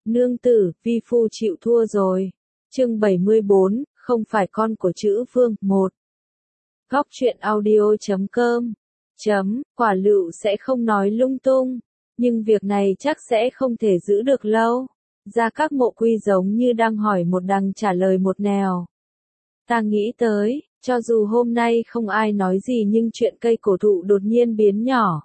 Nương tử, vi phu chịu thua rồi. Chương 74, không phải con của Chữ Vương. 1. Góc truyện audio.com. Quả lựu sẽ không nói lung tung, nhưng việc này chắc sẽ không thể giữ được lâu. Gia Các Mộ Quy giống như đang hỏi một đằng trả lời một nẻo. Ta nghĩ tới, cho dù hôm nay không ai nói gì nhưng chuyện cây cổ thụ đột nhiên biến nhỏ.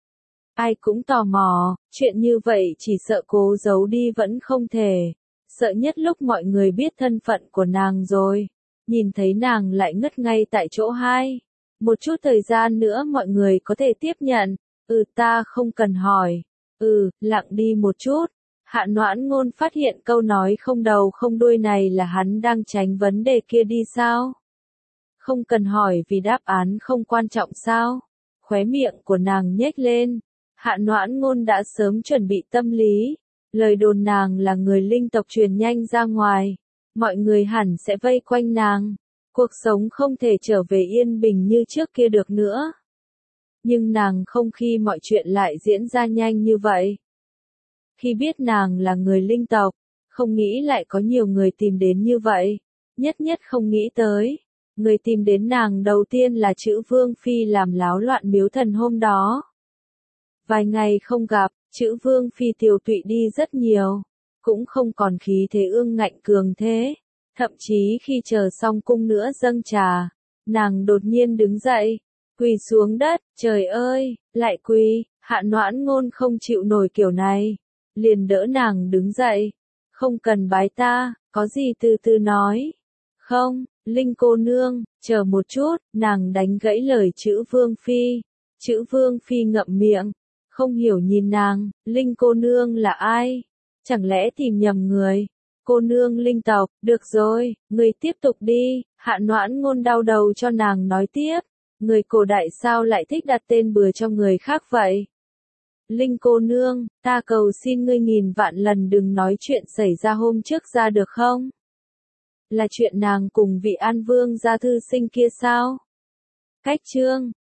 Ai cũng tò mò, chuyện như vậy chỉ sợ cố giấu đi vẫn không thể. Sợ nhất lúc mọi người biết thân phận của nàng rồi. Nhìn thấy nàng lại ngất ngay tại chỗ hai. Một chút thời gian nữa mọi người có thể tiếp nhận. Ta không cần hỏi. Lặng đi một chút. Hạ Noãn Ngôn phát hiện câu nói không đầu không đuôi này là hắn đang tránh vấn đề kia đi sao? Không cần hỏi vì đáp án không quan trọng sao? Khóe miệng của nàng nhếch lên. Hạ Noãn Ngôn đã sớm chuẩn bị tâm lý. Lời đồn nàng là người linh tộc truyền nhanh ra ngoài. Mọi người hẳn sẽ vây quanh nàng. Cuộc sống không thể trở về yên bình như trước kia được nữa. Nhưng nàng không khi mọi chuyện lại diễn ra nhanh như vậy. Khi biết nàng là người linh tộc, không nghĩ lại có nhiều người tìm đến như vậy. Nhất không nghĩ tới. Người tìm đến nàng đầu tiên là Chữ Vương Phi làm láo loạn miếu thần hôm đó. Vài ngày không gặp, Chữ Vương Phi tiều tụy đi rất nhiều. Cũng không còn khí thế ương ngạnh cường thế. Thậm chí khi chờ xong cung nữa dâng trà, nàng đột nhiên đứng dậy, quỳ xuống đất, trời ơi, lại quỳ. Hạ Noãn Ngôn không chịu nổi kiểu này, liền đỡ nàng đứng dậy. Không cần bái ta, có gì từ từ nói. Không, Linh cô nương, chờ một chút, nàng đánh gãy lời Chữ Vương Phi. Chữ Vương Phi ngậm miệng, không hiểu nhìn nàng, Linh cô nương là ai? Chẳng lẽ tìm nhầm người? Cô nương linh tộc, được rồi, người tiếp tục đi. Hạ Noãn Ngôn đau đầu cho nàng nói tiếp. Người cổ đại sao lại thích đặt tên bừa cho người khác vậy? Linh cô nương, ta cầu xin ngươi nghìn vạn lần đừng nói chuyện xảy ra hôm trước ra được không? Là chuyện nàng cùng vị An Vương gia thư sinh kia sao? Cách chương